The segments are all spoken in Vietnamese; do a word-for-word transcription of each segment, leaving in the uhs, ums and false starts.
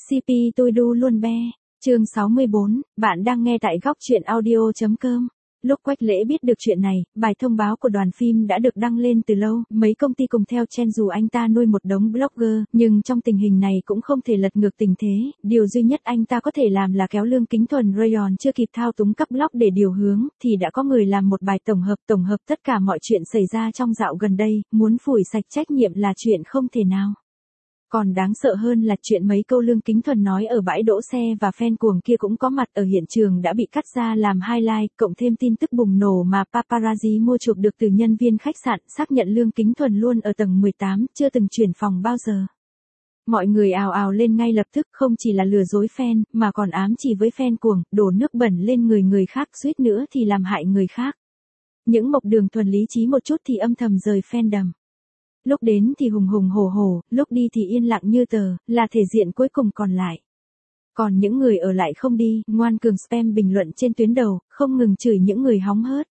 xê pê tôi đu luôn be. Chương sáu mươi bốn, bạn đang nghe tại góc truyện audio chấm com. Lúc Quách Lễ biết được chuyện này, bài thông báo của đoàn phim đã được đăng lên từ lâu, mấy công ty cùng theo chen dù anh ta nuôi một đống blogger, nhưng trong tình hình này cũng không thể lật ngược tình thế, điều duy nhất anh ta có thể làm là kéo Lương Kính Thuần Rayon chưa kịp thao túng các blog để điều hướng, thì đã có người làm một bài tổng hợp tổng hợp tất cả mọi chuyện xảy ra trong dạo gần đây, muốn phủi sạch trách nhiệm là chuyện không thể nào. Còn đáng sợ hơn là chuyện mấy câu Lương Kính Thuần nói ở bãi đỗ xe và fan cuồng kia cũng có mặt ở hiện trường đã bị cắt ra làm highlight, cộng thêm tin tức bùng nổ mà paparazzi mua chuộc được từ nhân viên khách sạn, xác nhận Lương Kính Thuần luôn ở tầng mười tám, chưa từng chuyển phòng bao giờ. Mọi người ào ào lên ngay lập tức, không chỉ là lừa dối fan, mà còn ám chỉ với fan cuồng, đổ nước bẩn lên người người khác, suýt nữa thì làm hại người khác. Những Mộc Đường Thuần lý trí một chút thì âm thầm rời fandom. Lúc đến thì hùng hùng hổ hổ, lúc đi thì yên lặng như tờ, là thể diện cuối cùng còn lại. Còn những người ở lại không đi, ngoan cường spam bình luận trên tuyến đầu, không ngừng chửi những người hóng hớt.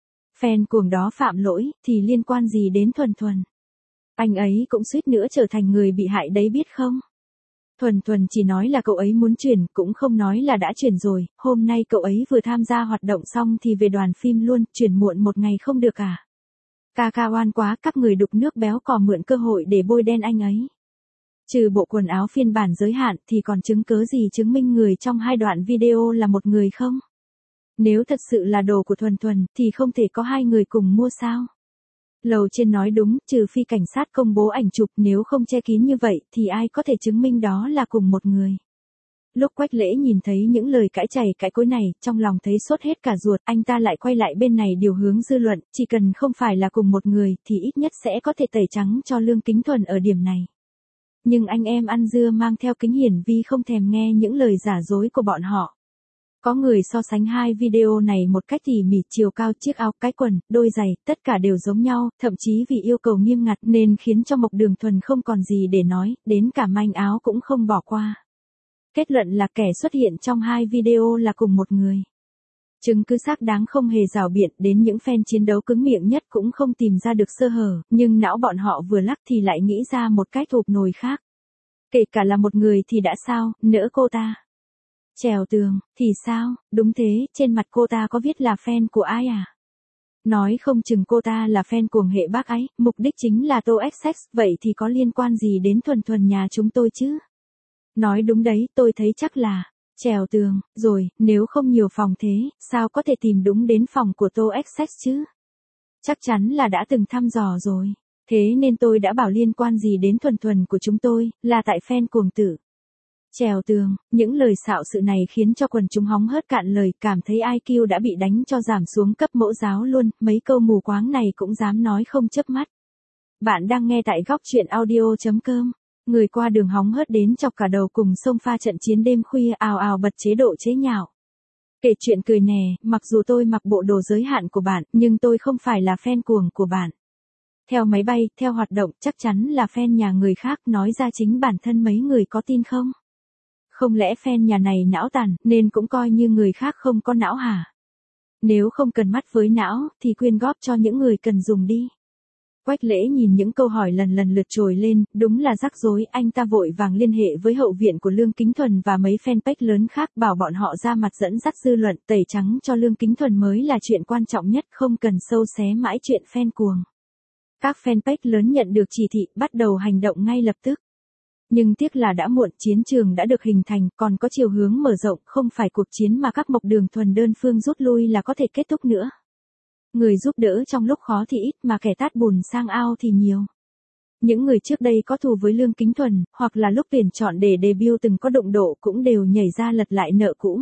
Fan cuồng đó phạm lỗi, thì liên quan gì đến Thuần Thuần? Anh ấy cũng suýt nữa trở thành người bị hại đấy biết không? Thuần Thuần chỉ nói là cậu ấy muốn chuyển, cũng không nói là đã chuyển rồi, hôm nay cậu ấy vừa tham gia hoạt động xong thì về đoàn phim luôn, chuyển muộn một ngày không được à? Ca ca oan quá, các người đục nước béo cò mượn cơ hội để bôi đen anh ấy. Trừ bộ quần áo phiên bản giới hạn thì còn chứng cớ gì chứng minh người trong hai đoạn video là một người không? Nếu thật sự là đồ của Thuần Thuần thì không thể có hai người cùng mua sao? Lầu trên nói đúng, trừ phi cảnh sát công bố ảnh chụp, nếu không che kín như vậy thì ai có thể chứng minh đó là cùng một người. Lúc Quách Lễ nhìn thấy những lời cãi chày cãi cối này, trong lòng thấy sốt hết cả ruột, anh ta lại quay lại bên này điều hướng dư luận, chỉ cần không phải là cùng một người, thì ít nhất sẽ có thể tẩy trắng cho Lương Kính Thuần ở điểm này. Nhưng anh em ăn dưa mang theo kính hiển vi không thèm nghe những lời giả dối của bọn họ. Có người so sánh hai video này một cách tỉ mỉ, chiều cao, chiếc áo, cái quần, đôi giày, tất cả đều giống nhau, thậm chí vì yêu cầu nghiêm ngặt nên khiến cho Mộc Đường Thuần không còn gì để nói, đến cả manh áo cũng không bỏ qua. Kết luận là kẻ xuất hiện trong hai video là cùng một người. Chứng cứ xác đáng không hề rào biện, đến những fan chiến đấu cứng miệng nhất cũng không tìm ra được sơ hở, nhưng não bọn họ vừa lắc thì lại nghĩ ra một cách ụp nồi khác. Kể cả là một người thì đã sao, nỡ cô ta. Trèo tường, thì sao, đúng thế, trên mặt cô ta có viết là fan của ai à? Nói không chừng cô ta là fan cuồng hệ bác ấy, mục đích chính là tô ét sex, vậy thì có liên quan gì đến Thuần Thuần nhà chúng tôi chứ? Nói đúng đấy, tôi thấy chắc là trèo tường, rồi, nếu không nhiều phòng thế, sao có thể tìm đúng đến phòng của tô ét sex chứ? Chắc chắn là đã từng thăm dò rồi. Thế nên tôi đã bảo liên quan gì đến Thuần Thuần của chúng tôi, là tại fan cuồng tử. Trèo tường, những lời xạo sự này khiến cho quần chúng hóng hớt cạn lời, cảm thấy i kiu đã bị đánh cho giảm xuống cấp mẫu giáo luôn, mấy câu mù quáng này cũng dám nói không chớp mắt. Bạn đang nghe tại góc truyện audio chấm com. Người qua đường hóng hớt đến chọc cả đầu cùng xông pha trận chiến đêm khuya ào ào bật chế độ chế nhạo. Kể chuyện cười nè, mặc dù tôi mặc bộ đồ giới hạn của bạn, nhưng tôi không phải là fan cuồng của bạn. Theo máy bay, theo hoạt động, chắc chắn là fan nhà người khác, nói ra chính bản thân mấy người có tin không? Không lẽ fan nhà này não tàn, nên cũng coi như người khác không có não hả? Nếu không cần mắt với não, thì quyên góp cho những người cần dùng đi. Quách Lễ nhìn những câu hỏi lần lần lượt trồi lên, đúng là rắc rối, anh ta vội vàng liên hệ với hậu viện của Lương Kính Thuần và mấy fanpage lớn khác, bảo bọn họ ra mặt dẫn dắt dư luận, tẩy trắng cho Lương Kính Thuần mới là chuyện quan trọng nhất, không cần sâu xé mãi chuyện fan cuồng. Các fanpage lớn nhận được chỉ thị, bắt đầu hành động ngay lập tức. Nhưng tiếc là đã muộn, chiến trường đã được hình thành, còn có chiều hướng mở rộng, không phải cuộc chiến mà các Mộc Đường Thuần đơn phương rút lui là có thể kết thúc nữa. Người giúp đỡ trong lúc khó thì ít mà kẻ tát bùn sang ao thì nhiều. Những người trước đây có thù với Lương Kính Thuần, hoặc là lúc tuyển chọn để debut từng có đụng độ cũng đều nhảy ra lật lại nợ cũ.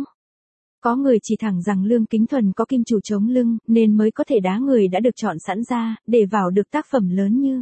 Có người chỉ thẳng rằng Lương Kính Thuần có kim chủ chống lưng, nên mới có thể đá người đã được chọn sẵn ra, để vào được tác phẩm lớn như.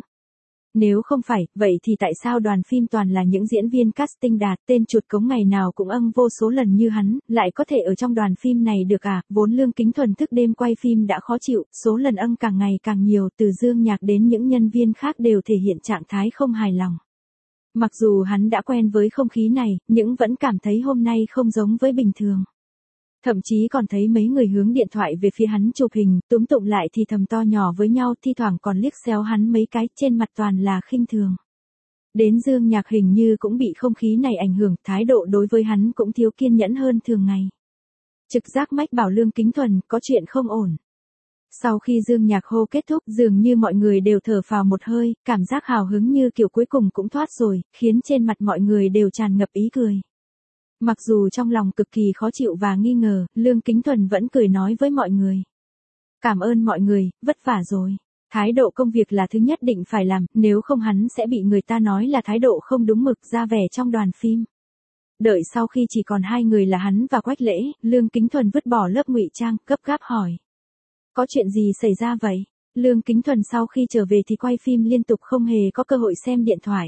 Nếu không phải, vậy thì tại sao đoàn phim toàn là những diễn viên casting đạt, tên chuột cống ngày nào cũng âng vô số lần như hắn, lại có thể ở trong đoàn phim này được à? Vốn Lương Kính Thuần thức đêm quay phim đã khó chịu, số lần âng càng ngày càng nhiều, từ Dương Nhạc đến những nhân viên khác đều thể hiện trạng thái không hài lòng. Mặc dù hắn đã quen với không khí này, nhưng vẫn cảm thấy hôm nay không giống với bình thường. Thậm chí còn thấy mấy người hướng điện thoại về phía hắn chụp hình, túm tụm lại thì thầm to nhỏ với nhau, thi thoảng còn liếc xéo hắn mấy cái, trên mặt toàn là khinh thường. Đến Dương Nhạc hình như cũng bị không khí này ảnh hưởng, thái độ đối với hắn cũng thiếu kiên nhẫn hơn thường ngày. Trực giác mách bảo Lương Kính Thuần có chuyện không ổn. Sau khi Dương Nhạc hô kết thúc, dường như mọi người đều thở phào một hơi, cảm giác hào hứng như kiểu cuối cùng cũng thoát rồi, khiến trên mặt mọi người đều tràn ngập ý cười. Mặc dù trong lòng cực kỳ khó chịu và nghi ngờ, Lương Kính Thuần vẫn cười nói với mọi người. Cảm ơn mọi người, vất vả rồi. Thái độ công việc là thứ nhất định phải làm, nếu không hắn sẽ bị người ta nói là thái độ không đúng mực ra vẻ trong đoàn phim. Đợi sau khi chỉ còn hai người là hắn và Quách Lễ, Lương Kính Thuần vứt bỏ lớp ngụy trang, gấp gáp hỏi. Có chuyện gì xảy ra vậy? Lương Kính Thuần sau khi trở về thì quay phim liên tục không hề có cơ hội xem điện thoại.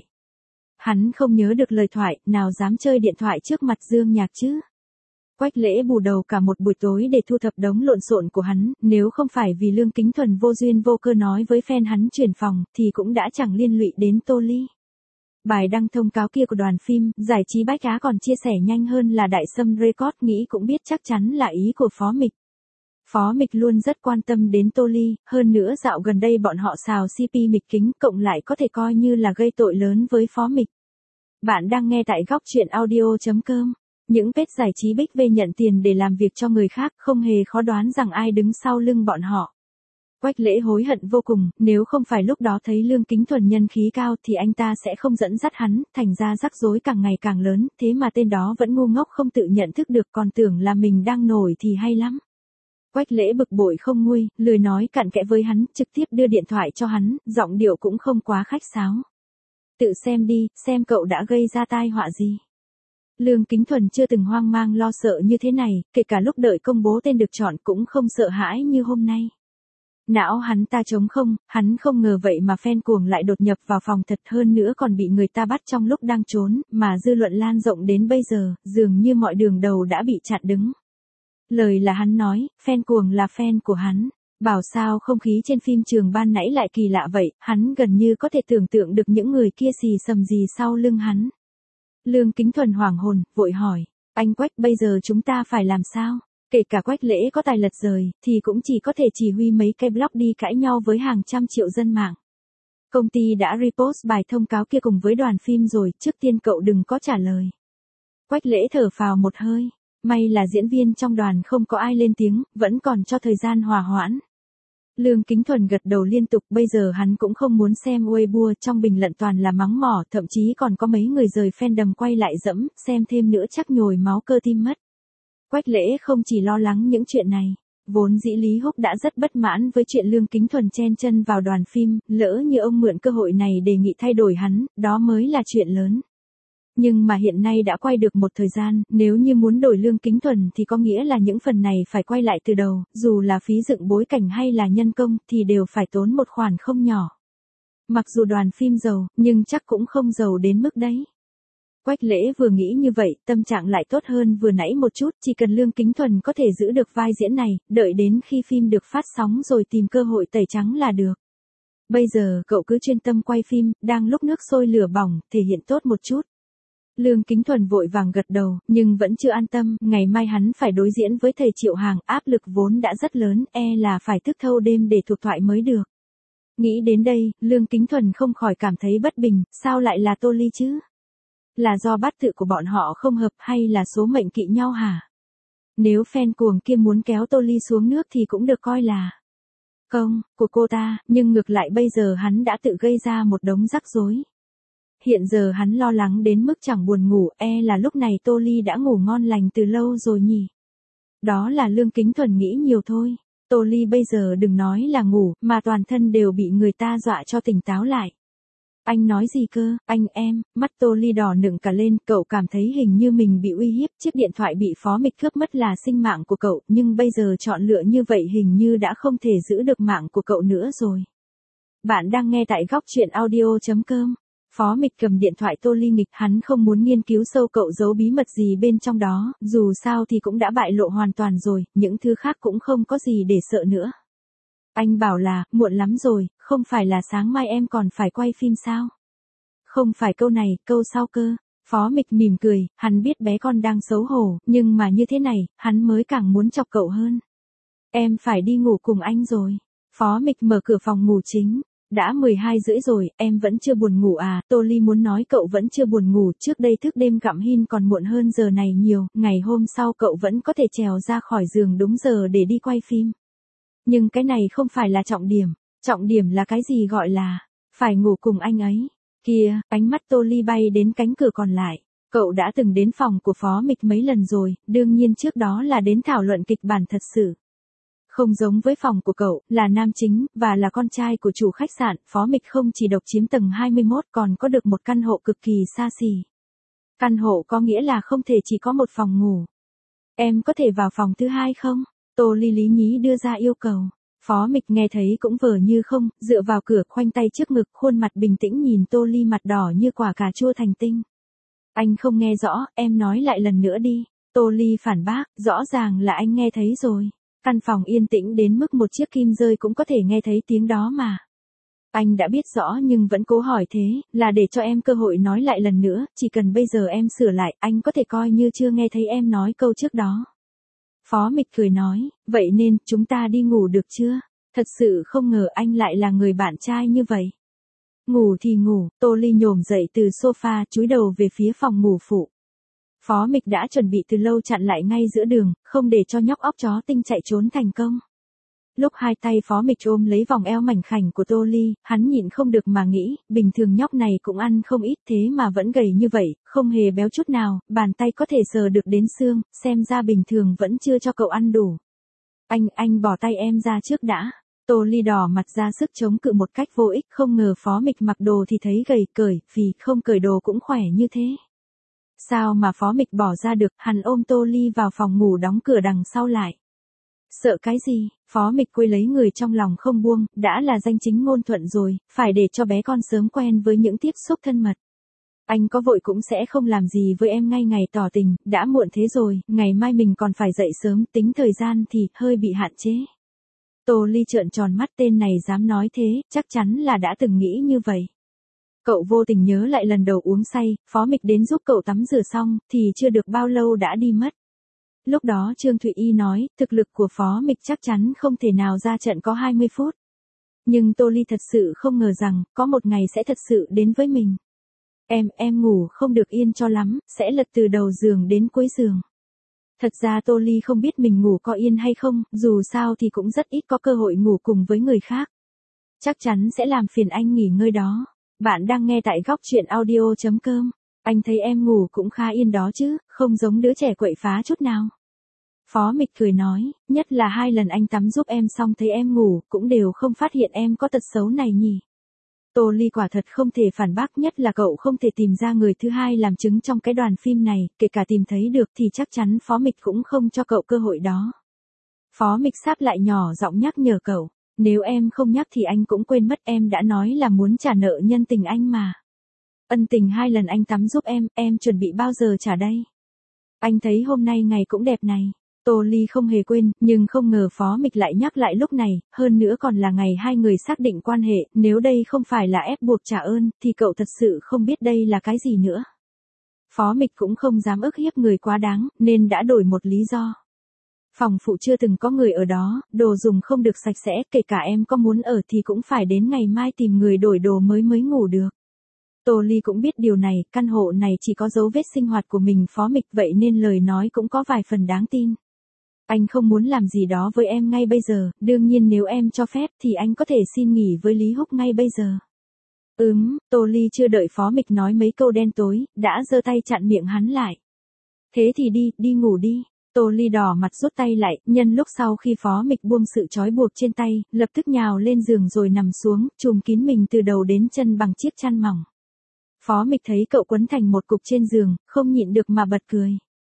Hắn không nhớ được lời thoại, nào dám chơi điện thoại trước mặt Dương Nhạc chứ? Quách Lễ bù đầu cả một buổi tối để thu thập đống lộn xộn của hắn, nếu không phải vì Lương Kính Thuần vô duyên vô cơ nói với fan hắn chuyển phòng, thì cũng đã chẳng liên lụy đến Tô Ly. Bài đăng thông cáo kia của đoàn phim, giải trí Bách Á còn chia sẻ nhanh hơn là Đại Sâm Record, nghĩ cũng biết chắc chắn là ý của Phó Mịch. Phó Mịch luôn rất quan tâm đến Tô Ly, hơn nữa dạo gần đây bọn họ xào xê pê Mịch Kính cộng lại có thể coi như là gây tội lớn với Phó Mịch. Bạn đang nghe tại góc truyện audio chấm com. Những page giải trí Bích về nhận tiền để làm việc cho người khác, không hề khó đoán rằng ai đứng sau lưng bọn họ. Quách Lễ hối hận vô cùng, nếu không phải lúc đó thấy Lương Kính Thuần nhân khí cao thì anh ta sẽ không dẫn dắt hắn, thành ra rắc rối càng ngày càng lớn, thế mà tên đó vẫn ngu ngốc không tự nhận thức được, còn tưởng là mình đang nổi thì hay lắm. Quách Lễ bực bội không nguôi, lười nói cặn kẽ với hắn, trực tiếp đưa điện thoại cho hắn, giọng điệu cũng không quá khách sáo. Tự xem đi, xem cậu đã gây ra tai họa gì. Lương Kính Thuần chưa từng hoang mang lo sợ như thế này, kể cả lúc đợi công bố tên được chọn cũng không sợ hãi như hôm nay. Não hắn ta trống không, hắn không ngờ vậy mà fan cuồng lại đột nhập vào phòng thật, hơn nữa còn bị người ta bắt trong lúc đang trốn, mà dư luận lan rộng đến bây giờ, dường như mọi đường đầu đã bị chặn đứng. Lời là hắn nói, fan cuồng là fan của hắn. Bảo sao không khí trên phim trường ban nãy lại kỳ lạ vậy, hắn gần như có thể tưởng tượng được những người kia xì xầm gì sau lưng hắn. Lương Kính Thuần hoảng hồn, vội hỏi, anh Quách, bây giờ chúng ta phải làm sao? Kể cả Quách Lễ có tài lật rời, thì cũng chỉ có thể chỉ huy mấy cái blog đi cãi nhau với hàng trăm triệu dân mạng. Công ty đã repost bài thông cáo kia cùng với đoàn phim rồi, trước tiên cậu đừng có trả lời. Quách Lễ thở phào một hơi, may là diễn viên trong đoàn không có ai lên tiếng, vẫn còn cho thời gian hòa hoãn. Lương Kính Thuần gật đầu liên tục, bây giờ hắn cũng không muốn xem Weibo, trong bình luận toàn là mắng mỏ, thậm chí còn có mấy người rời fandom quay lại dẫm, xem thêm nữa chắc nhồi máu cơ tim mất. Quách Lễ không chỉ lo lắng những chuyện này, vốn dĩ Lý Húc đã rất bất mãn với chuyện Lương Kính Thuần chen chân vào đoàn phim, lỡ như ông mượn cơ hội này đề nghị thay đổi hắn, đó mới là chuyện lớn. Nhưng mà hiện nay đã quay được một thời gian, nếu như muốn đổi Lương Kính Thuần thì có nghĩa là những phần này phải quay lại từ đầu, dù là phí dựng bối cảnh hay là nhân công thì đều phải tốn một khoản không nhỏ. Mặc dù đoàn phim giàu, nhưng chắc cũng không giàu đến mức đấy. Quách Lễ vừa nghĩ như vậy, tâm trạng lại tốt hơn vừa nãy một chút, chỉ cần Lương Kính Thuần có thể giữ được vai diễn này, đợi đến khi phim được phát sóng rồi tìm cơ hội tẩy trắng là được. Bây giờ cậu cứ chuyên tâm quay phim, đang lúc nước sôi lửa bỏng, thể hiện tốt một chút. Lương Kính Thuần vội vàng gật đầu, nhưng vẫn chưa an tâm, ngày mai hắn phải đối diễn với thầy Triệu Hàng, áp lực vốn đã rất lớn, e là phải thức thâu đêm để thuộc thoại mới được. Nghĩ đến đây, Lương Kính Thuần không khỏi cảm thấy bất bình, sao lại là Tô Ly chứ? Là do bát tự của bọn họ không hợp hay là số mệnh kỵ nhau hả? Nếu fan cuồng kia muốn kéo Tô Ly xuống nước thì cũng được coi là công của cô ta, nhưng ngược lại bây giờ hắn đã tự gây ra một đống rắc rối. Hiện giờ hắn lo lắng đến mức chẳng buồn ngủ, e là lúc này Tô Ly đã ngủ ngon lành từ lâu rồi nhỉ. Đó là Lương Kính Thuần nghĩ nhiều thôi. Tô Ly bây giờ đừng nói là ngủ, mà toàn thân đều bị người ta dọa cho tỉnh táo lại. Anh nói gì cơ, anh em, mắt Tô Ly đỏ nựng cả lên, cậu cảm thấy hình như mình bị uy hiếp, chiếc điện thoại bị Phó Mịch cướp mất là sinh mạng của cậu, nhưng bây giờ chọn lựa như vậy hình như đã không thể giữ được mạng của cậu nữa rồi. Bạn đang nghe tại góc truyện audio chấm com. Phó Mịch cầm điện thoại Tô Ly nghịch, hắn không muốn nghiên cứu sâu cậu giấu bí mật gì bên trong đó, dù sao thì cũng đã bại lộ hoàn toàn rồi, những thứ khác cũng không có gì để sợ nữa. Anh bảo là, muộn lắm rồi, không phải là sáng mai em còn phải quay phim sao? Không phải câu này, câu sau cơ. Phó Mịch mỉm cười, hắn biết bé con đang xấu hổ, nhưng mà như thế này, hắn mới càng muốn chọc cậu hơn. Em phải đi ngủ cùng anh rồi. Phó Mịch mở cửa phòng ngủ chính. đã mười hai rưỡi rồi, em vẫn chưa buồn ngủ à, Tô Ly muốn nói cậu vẫn chưa buồn ngủ, trước đây thức đêm gặm hin còn muộn hơn giờ này nhiều, ngày hôm sau cậu vẫn có thể trèo ra khỏi giường đúng giờ để đi quay phim. Nhưng cái này không phải là trọng điểm, trọng điểm là cái gì gọi là, phải ngủ cùng anh ấy. Kìa, ánh mắt Tô Ly bay đến cánh cửa còn lại. Cậu đã từng đến phòng của Phó Mịch mấy lần rồi, đương nhiên trước đó là đến thảo luận kịch bản thật sự. Không giống với phòng của cậu, là nam chính, và là con trai của chủ khách sạn, Phó Mịch không chỉ độc chiếm tầng hai mươi mốt còn có được một căn hộ cực kỳ xa xỉ. Căn hộ có nghĩa là không thể chỉ có một phòng ngủ. Em có thể vào phòng thứ hai không? Tô Ly lý nhí đưa ra yêu cầu. Phó Mịch nghe thấy cũng vờ như không, dựa vào cửa khoanh tay trước ngực, khuôn mặt bình tĩnh nhìn Tô Ly mặt đỏ như quả cà chua thành tinh. Anh không nghe rõ, em nói lại lần nữa đi. Tô Ly phản bác, rõ ràng là anh nghe thấy rồi. Căn phòng yên tĩnh đến mức một chiếc kim rơi cũng có thể nghe thấy tiếng đó mà. Anh đã biết rõ nhưng vẫn cố hỏi thế, là để cho em cơ hội nói lại lần nữa, chỉ cần bây giờ em sửa lại, anh có thể coi như chưa nghe thấy em nói câu trước đó. Phó Mịch cười nói, vậy nên, chúng ta đi ngủ được chưa? Thật sự không ngờ anh lại là người bạn trai như vậy. Ngủ thì ngủ, Tô Ly nhổm dậy từ sofa, chúi đầu về phía phòng ngủ phụ. Phó Mịch đã chuẩn bị từ lâu chặn lại ngay giữa đường, không để cho nhóc óc chó tinh chạy trốn thành công. Lúc hai tay Phó Mịch ôm lấy vòng eo mảnh khảnh của Tô Ly, hắn nhịn không được mà nghĩ, bình thường nhóc này cũng ăn không ít thế mà vẫn gầy như vậy, không hề béo chút nào, bàn tay có thể sờ được đến xương, xem ra bình thường vẫn chưa cho cậu ăn đủ. Anh, anh bỏ tay em ra trước đã. Tô Ly đỏ mặt ra sức chống cự một cách vô ích, không ngờ Phó Mịch mặc đồ thì thấy gầy, cởi, phì, không cởi đồ cũng khỏe như thế. Sao mà Phó Mịch bỏ ra được, hắn ôm Tô Ly vào phòng ngủ đóng cửa đằng sau lại. Sợ cái gì, Phó Mịch quây lấy người trong lòng không buông, đã là danh chính ngôn thuận rồi, phải để cho bé con sớm quen với những tiếp xúc thân mật. Anh có vội cũng sẽ không làm gì với em ngay ngày tỏ tình, đã muộn thế rồi, ngày mai mình còn phải dậy sớm, tính thời gian thì hơi bị hạn chế. Tô Ly trợn tròn mắt, tên này dám nói thế, chắc chắn là đã từng nghĩ như vậy. Cậu vô tình nhớ lại lần đầu uống say, Phó Mịch đến giúp cậu tắm rửa xong, thì chưa được bao lâu đã đi mất. Lúc đó Trương Thụy Y nói, thực lực của Phó Mịch chắc chắn không thể nào ra trận có hai mươi phút. Nhưng Tô Ly thật sự không ngờ rằng, có một ngày sẽ thật sự đến với mình. Em, em ngủ không được yên cho lắm, sẽ lật từ đầu giường đến cuối giường. Thật ra Tô Ly không biết mình ngủ có yên hay không, dù sao thì cũng rất ít có cơ hội ngủ cùng với người khác. Chắc chắn sẽ làm phiền anh nghỉ ngơi đó. Bạn đang nghe tại góc truyện audio chấm com. Anh thấy em ngủ cũng khá yên đó chứ, không giống đứa trẻ quậy phá chút nào. Phó Mịch cười nói, nhất là hai lần anh tắm giúp em xong thấy em ngủ, cũng đều không phát hiện em có tật xấu này nhỉ. Tô Ly quả thật không thể phản bác, nhất là cậu không thể tìm ra người thứ hai làm chứng trong cái đoàn phim này, kể cả tìm thấy được thì chắc chắn Phó Mịch cũng không cho cậu cơ hội đó. Phó Mịch sáp lại nhỏ giọng nhắc nhở cậu, nếu em không nhắc thì anh cũng quên mất, em đã nói là muốn trả nợ nhân tình anh mà. Ân tình hai lần anh tắm giúp em, em chuẩn bị bao giờ trả đây? Anh thấy hôm nay ngày cũng đẹp này. Tô Ly không hề quên, nhưng không ngờ Phó Mịch lại nhắc lại lúc này, hơn nữa còn là ngày hai người xác định quan hệ, nếu đây không phải là ép buộc trả ơn, thì cậu thật sự không biết đây là cái gì nữa. Phó Mịch cũng không dám ức hiếp người quá đáng, nên đã đổi một lý do. Phòng phụ chưa từng có người ở đó, đồ dùng không được sạch sẽ, kể cả em có muốn ở thì cũng phải đến ngày mai tìm người đổi đồ mới mới ngủ được. Tô Ly cũng biết điều này, căn hộ này chỉ có dấu vết sinh hoạt của mình Phó Mịch, vậy nên lời nói cũng có vài phần đáng tin. Anh không muốn làm gì đó với em ngay bây giờ, đương nhiên nếu em cho phép thì anh có thể xin nghỉ với Lý Húc ngay bây giờ. Ừm, Tô Ly chưa đợi Phó Mịch nói mấy câu đen tối, đã giơ tay chặn miệng hắn lại. Thế thì đi, đi ngủ đi. Tô Ly đỏ mặt rút tay lại, nhân lúc sau khi Phó Mịch buông sự trói buộc trên tay, lập tức nhào lên giường rồi nằm xuống, trùm kín mình từ đầu đến chân bằng chiếc chăn mỏng. Phó Mịch thấy cậu quấn thành một cục trên giường, không nhịn được mà bật cười.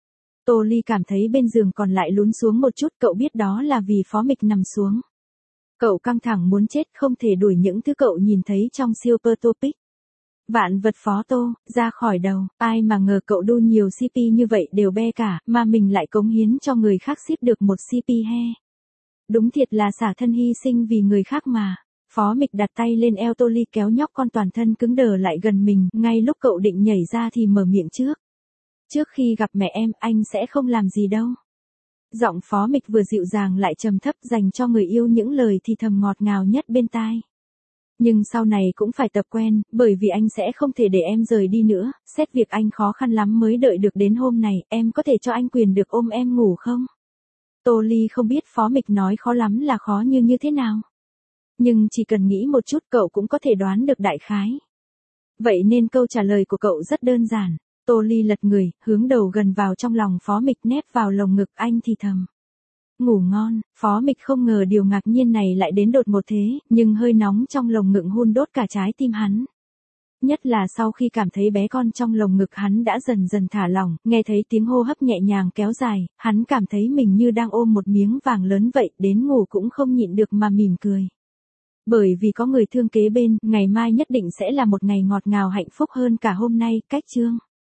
Tô Ly cảm thấy bên giường còn lại lún xuống một chút, cậu biết đó là vì Phó Mịch nằm xuống. Cậu căng thẳng muốn chết, không thể đuổi những thứ cậu nhìn thấy trong Super Topic. Vạn vật Phó Tô, ra khỏi đầu, ai mà ngờ cậu đu nhiều xê pê như vậy đều be cả, mà mình lại cống hiến cho người khác ship được một xê pê he. Đúng thiệt là xả thân hy sinh vì người khác mà. Phó Mịch đặt tay lên eo Tô Ly kéo nhóc con toàn thân cứng đờ lại gần mình, ngay lúc cậu định nhảy ra thì mở miệng trước. Trước khi gặp mẹ em, anh sẽ không làm gì đâu. Giọng Phó Mịch vừa dịu dàng lại trầm thấp, dành cho người yêu những lời thì thầm ngọt ngào nhất bên tai. Nhưng sau này cũng phải tập quen, bởi vì anh sẽ không thể để em rời đi nữa, xét việc anh khó khăn lắm mới đợi được đến hôm này, em có thể cho anh quyền được ôm em ngủ không? Tô Ly không biết Phó Mịch nói khó lắm là khó như như thế nào. Nhưng chỉ cần nghĩ một chút cậu cũng có thể đoán được đại khái. Vậy nên câu trả lời của cậu rất đơn giản. Tô Ly lật người, hướng đầu gần vào trong lòng Phó Mịch nép vào lồng ngực anh thì thầm. Ngủ ngon, Phó Mịch không ngờ điều ngạc nhiên này lại đến đột ngột thế, nhưng hơi nóng trong lồng ngực hun đốt cả trái tim hắn. Nhất là sau khi cảm thấy bé con trong lồng ngực hắn đã dần dần thả lỏng, nghe thấy tiếng hô hấp nhẹ nhàng kéo dài, hắn cảm thấy mình như đang ôm một miếng vàng lớn vậy, đến ngủ cũng không nhịn được mà mỉm cười. Bởi vì có người thương kế bên, ngày mai nhất định sẽ là một ngày ngọt ngào hạnh phúc hơn cả hôm nay, cách chương.